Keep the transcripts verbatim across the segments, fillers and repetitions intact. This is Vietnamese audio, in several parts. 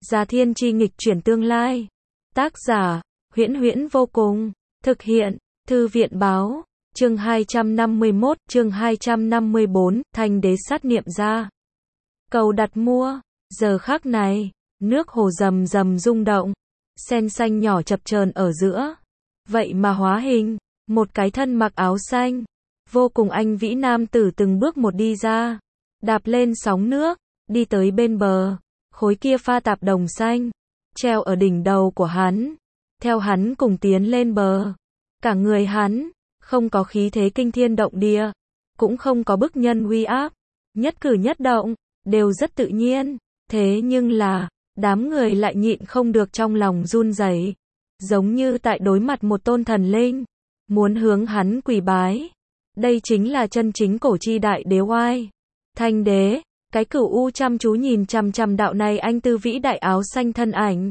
Gia Thiên Chi nghịch chuyển tương lai. Tác giả, Huyễn Huyễn vô cùng. Thực hiện, Thư viện báo. Chương hai trăm năm mươi mốt, chương hai trăm năm mươi bốn, Thanh đế sát niệm ra. Cầu đặt mua. Giờ khắc này, nước hồ rầm rầm rung động. Sen xanh nhỏ chập chờn ở giữa. Vậy mà hóa hình, một cái thân mặc áo xanh. Vô cùng anh vĩ nam tử từng bước một đi ra. Đạp lên sóng nước, đi tới bên bờ. Khối kia pha tạp đồng xanh, treo ở đỉnh đầu của hắn. Theo hắn cùng tiến lên bờ. Cả người hắn, không có khí thế kinh thiên động địa, cũng không có bức nhân uy áp. Nhất cử nhất động, đều rất tự nhiên. Thế nhưng là, đám người lại nhịn không được trong lòng run rẩy, giống như tại đối mặt một tôn thần linh, muốn hướng hắn quỳ bái. Đây chính là chân chính cổ chi đại đế oai. Thanh đế, cái cửu u chăm chú nhìn chằm chằm đạo này anh tư vĩ đại áo xanh thân ảnh.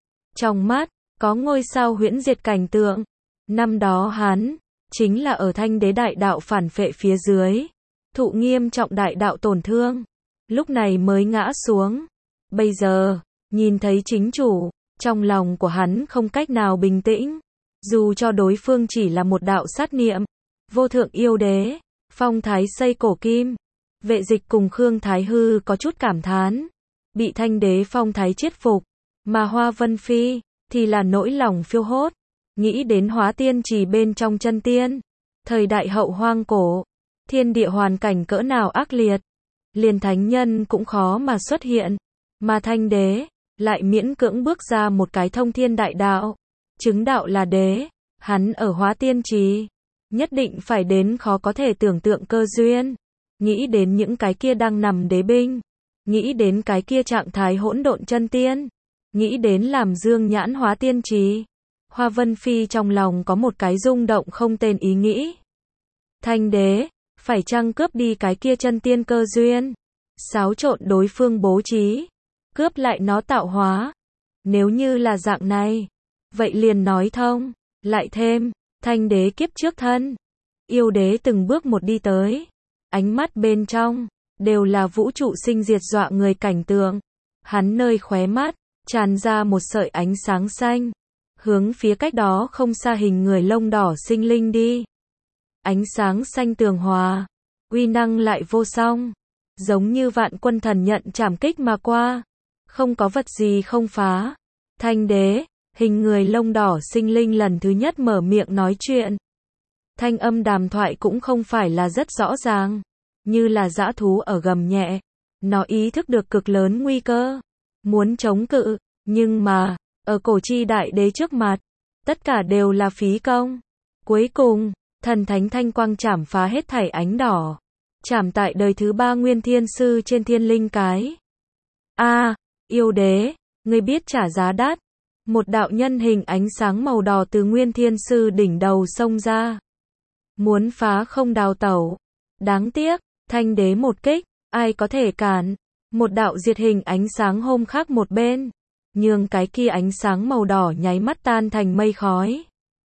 Trong mắt, có ngôi sao huyễn diệt cảnh tượng. Năm đó hắn, chính là ở thanh đế đại đạo phản phệ phía dưới, thụ nghiêm trọng đại đạo tổn thương, lúc này mới ngã xuống. Bây giờ, nhìn thấy chính chủ, trong lòng của hắn không cách nào bình tĩnh. Dù cho đối phương chỉ là một đạo sát niệm, vô thượng yêu đế, phong thái xây cổ kim. Vệ Dịch cùng Khương Thái Hư có chút cảm thán, bị thanh đế phong thái chiết phục, mà Hoa Vân Phi, thì là nỗi lòng phiêu hốt, nghĩ đến hóa tiên trì bên trong chân tiên. Thời đại hậu hoang cổ, thiên địa hoàn cảnh cỡ nào ác liệt, liền thánh nhân cũng khó mà xuất hiện, mà thanh đế, lại miễn cưỡng bước ra một cái thông thiên đại đạo, chứng đạo là đế, hắn ở hóa tiên trì, nhất định phải đến khó có thể tưởng tượng cơ duyên. Nghĩ đến những cái kia đang nằm đế binh, nghĩ đến cái kia trạng thái hỗn độn chân tiên, nghĩ đến làm dương nhãn hóa tiên trì. Hoa Vân Phi trong lòng có một cái rung động không tên ý nghĩ. Thanh đế, phải chăng cướp đi cái kia chân tiên cơ duyên, xáo trộn đối phương bố trí, cướp lại nó tạo hóa. Nếu như là dạng này, vậy liền nói thông, lại thêm, thanh đế kiếp trước thân, yêu đế từng bước một đi tới. Ánh mắt bên trong, đều là vũ trụ sinh diệt dọa người cảnh tượng. Hắn nơi khóe mắt, tràn ra một sợi ánh sáng xanh, hướng phía cách đó không xa hình người lông đỏ sinh linh đi. Ánh sáng xanh tường hòa, uy năng lại vô song, giống như vạn quân thần nhận trảm kích mà qua, không có vật gì không phá. Thanh đế, hình người lông đỏ sinh linh lần thứ nhất mở miệng nói chuyện. Thanh âm đàm thoại cũng không phải là rất rõ ràng, như là dã thú ở gầm nhẹ. Nó ý thức được cực lớn nguy cơ, muốn chống cự, nhưng mà, ở cổ chi đại đế trước mặt, tất cả đều là phí công. Cuối cùng, thần thánh thanh quang chảm phá hết thảy ánh đỏ, chảm tại đời thứ ba nguyên thiên sư trên thiên linh cái. A, à, yêu đế, ngươi biết trả giá đắt. Một đạo nhân hình ánh sáng màu đỏ từ nguyên thiên sư đỉnh đầu xông ra, muốn phá không đào tẩu. Đáng tiếc, thanh đế một kích, ai có thể cản. Một đạo diệt hình ánh sáng hôm khác một bên, nhường cái kia ánh sáng màu đỏ nháy mắt tan thành mây khói.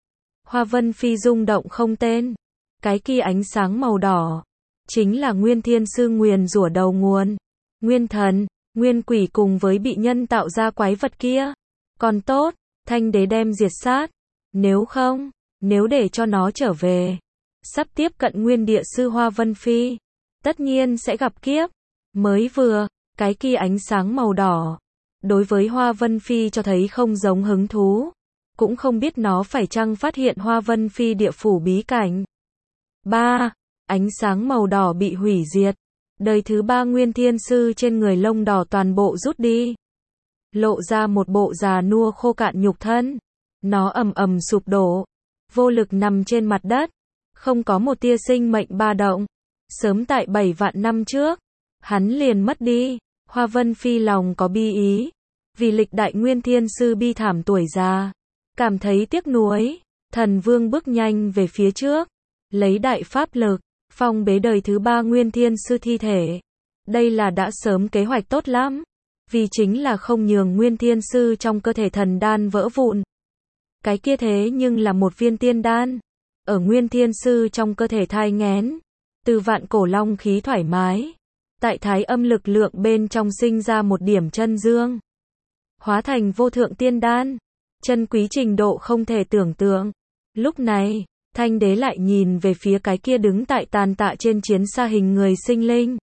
Hoa Vân Phi rung động không tên. Cái kia ánh sáng màu đỏ, chính là nguyên thiên sư nguyền rủa đầu nguồn. Nguyên thần, nguyên quỷ cùng với bị nhân tạo ra quái vật kia. Còn tốt, thanh đế đem diệt sát. Nếu không, nếu để cho nó trở về, sắp tiếp cận nguyên địa sư Hoa Vân Phi, tất nhiên sẽ gặp kiếp. Mới vừa, cái kia ánh sáng màu đỏ, đối với Hoa Vân Phi cho thấy không giống hứng thú, cũng không biết nó phải chăng phát hiện Hoa Vân Phi địa phủ bí cảnh. Ba, ánh sáng màu đỏ bị hủy diệt, đời thứ ba nguyên thiên sư trên người lông đỏ toàn bộ rút đi, lộ ra một bộ già nua khô cạn nhục thân. Nó ầm ầm sụp đổ, vô lực nằm trên mặt đất, không có một tia sinh mệnh ba động. Sớm tại bảy vạn năm trước, hắn liền mất đi. Hoa Vân Phi lòng có bi ý, vì lịch đại nguyên thiên sư bi thảm tuổi già, cảm thấy tiếc nuối. Thần vương bước nhanh về phía trước, lấy đại pháp lực, phong bế đời thứ ba nguyên thiên sư thi thể. Đây là đã sớm kế hoạch tốt lắm, vì chính là không nhường nguyên thiên sư trong cơ thể thần đan vỡ vụn. Cái kia thế nhưng là một viên tiên đan, ở nguyên thiên sư trong cơ thể thai nghén, từ vạn cổ long khí thoải mái, tại thái âm lực lượng bên trong sinh ra một điểm chân dương. hóa thành vô thượng tiên đan, chân quý trình độ không thể tưởng tượng. Lúc này, Thanh đế lại nhìn về phía cái kia đứng tại tàn tạ trên chiến xa hình người sinh linh.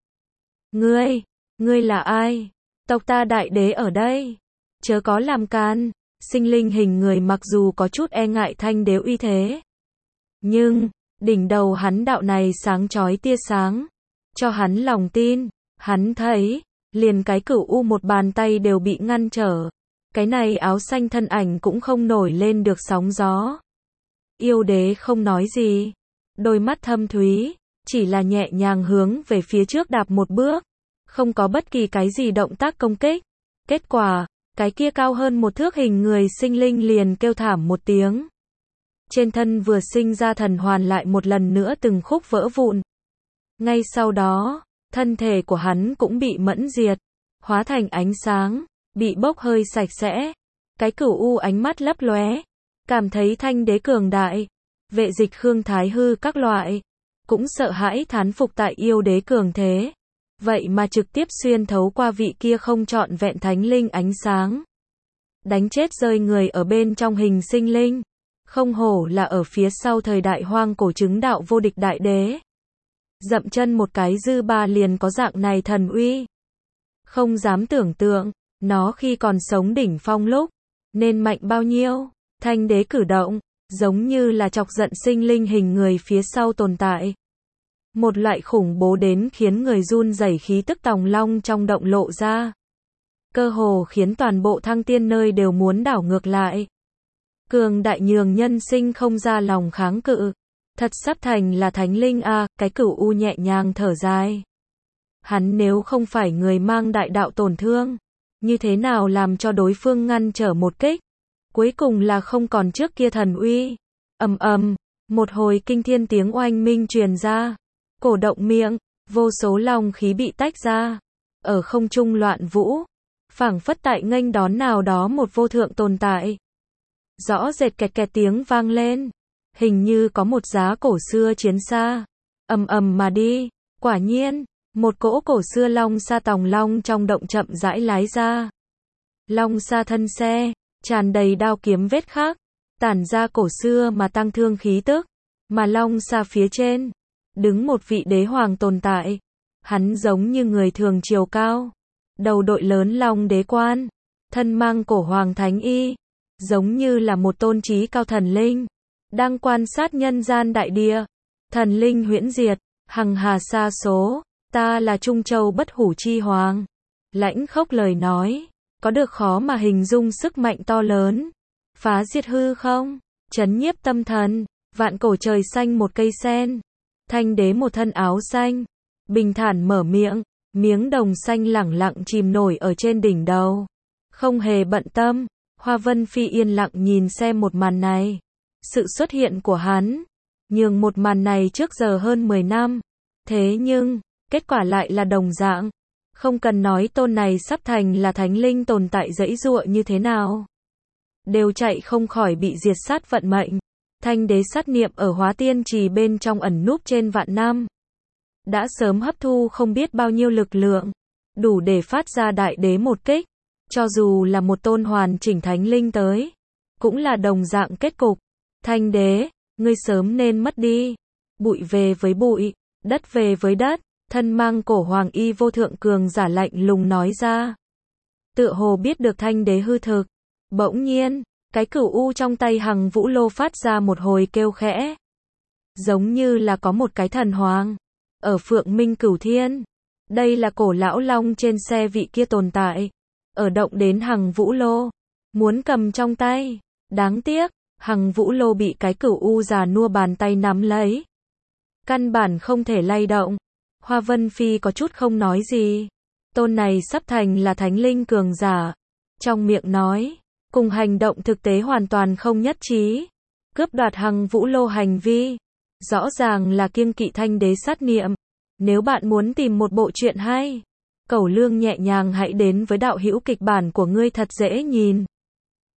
Ngươi, ngươi là ai? Tộc ta đại đế ở đây. Chớ có làm can. Sinh linh hình người mặc dù có chút e ngại Thanh đế uy thế. Nhưng, đỉnh đầu hắn đạo này sáng chói tia sáng. Cho hắn lòng tin. Hắn thấy, liền cái cửu u một bàn tay đều bị ngăn trở. Cái này áo xanh thân ảnh cũng không nổi lên được sóng gió. Yêu đế không nói gì. Đôi mắt thâm thúy, chỉ là nhẹ nhàng hướng về phía trước đạp một bước. Không có bất kỳ cái gì động tác công kích. Kết quả, cái kia cao hơn một thước hình người sinh linh liền kêu thảm một tiếng. Trên thân vừa sinh ra thần hoàn lại một lần nữa từng khúc vỡ vụn. Ngay sau đó, thân thể của hắn cũng bị mẫn diệt, hóa thành ánh sáng, bị bốc hơi sạch sẽ. Cái cửu u ánh mắt lấp lóe, cảm thấy Thanh đế cường đại. Vệ Dịch Khương Thái Hư các loại, cũng sợ hãi thán phục tại yêu đế cường thế. Vậy mà trực tiếp xuyên thấu qua vị kia không trọn vẹn thánh linh ánh sáng. Đánh chết rơi người ở bên trong hình sinh linh. Không hổ là ở phía sau thời đại hoang cổ chứng đạo vô địch đại đế. Dậm chân một cái dư ba liền có dạng này thần uy. Không dám tưởng tượng, nó khi còn sống đỉnh phong lúc, nên mạnh bao nhiêu. Thanh đế cử động, giống như là chọc giận sinh linh hình người phía sau tồn tại. Một loại khủng bố đến khiến người run rẩy khí tức tòng long trong động lộ ra. Cơ hồ khiến toàn bộ thăng tiên nơi đều muốn đảo ngược lại. Cường đại nhường nhân sinh không ra lòng kháng cự. Thật sắp thành là thánh linh a, à, cái cửu u nhẹ nhàng thở dài. Hắn nếu không phải người mang đại đạo tổn thương, như thế nào làm cho đối phương ngăn trở một kích? Cuối cùng là không còn trước kia thần uy. Ầm ầm, một hồi kinh thiên tiếng oanh minh truyền ra. Cổ động miệng, vô số long khí bị tách ra, ở không trung loạn vũ, phảng phất tại nghênh đón nào đó một vô thượng tồn tại. Rõ rệt kẹt kẹt tiếng vang lên, hình như có một giá cổ xưa chiến xa, ầm ầm mà đi. Quả nhiên, một cỗ cổ xưa long sa tòng long trong động chậm rãi lái ra. Long sa thân xe, tràn đầy đao kiếm vết khắc, tản ra cổ xưa mà tăng thương khí tức, mà long sa phía trên đứng một vị đế hoàng tồn tại. Hắn giống như người thường chiều cao, đầu đội lớn long đế quan, thân mang cổ hoàng thánh y, giống như là một tôn trí cao thần linh, đang quan sát nhân gian đại địa. Thần linh huyễn diệt, hằng hà sa số, ta là Trung Châu bất hủ chi hoàng. Lãnh khốc lời nói, có được khó mà hình dung sức mạnh to lớn, phá diệt hư không, chấn nhiếp tâm thần. Vạn cổ trời xanh một cây sen. Thanh đế một thân áo xanh, bình thản mở miệng, miếng đồng xanh lẳng lặng chìm nổi ở trên đỉnh đầu. Không hề bận tâm, Hoa Vân Phi yên lặng nhìn xem một màn này. Sự xuất hiện của hắn, nhường một màn này trước giờ hơn mười năm. Thế nhưng, kết quả lại là đồng dạng. Không cần nói tôn này sắp thành là thánh linh tồn tại dãy dụa như thế nào, đều chạy không khỏi bị diệt sát vận mệnh. Thanh đế sát niệm ở Hóa Tiên Trì bên trong ẩn núp trên vạn năm, đã sớm hấp thu không biết bao nhiêu lực lượng, đủ để phát ra đại đế một kích. Cho dù là một tôn hoàn chỉnh thánh linh tới, cũng là đồng dạng kết cục. Thanh đế, ngươi sớm nên mất đi. Bụi về với bụi, đất về với đất. Thân mang cổ hoàng y vô thượng cường giả lạnh lùng nói ra. Tựa hồ biết được thanh đế hư thực. Bỗng nhiên, cái cửu u trong tay Hằng Vũ Lô phát ra một hồi kêu khẽ. Giống như là có một cái thần hoàng ở Phượng Minh Cửu Thiên. Đây là cổ lão long trên xe vị kia tồn tại, ở động đến Hằng Vũ Lô, muốn cầm trong tay. Đáng tiếc, Hằng Vũ Lô bị cái cửu u già nua bàn tay nắm lấy, căn bản không thể lay động. Hoa Vân Phi có chút không nói gì. Tôn này sắp thành là thánh linh cường giả, trong miệng nói, cùng hành động thực tế hoàn toàn không nhất trí. Cướp đoạt Hằng Vũ Lô hành vi, rõ ràng là kiêng kỵ thanh đế sát niệm. Nếu bạn muốn tìm một bộ truyện hay, Cẩu Lương nhẹ nhàng hãy đến với đạo hữu kịch bản của ngươi thật dễ nhìn.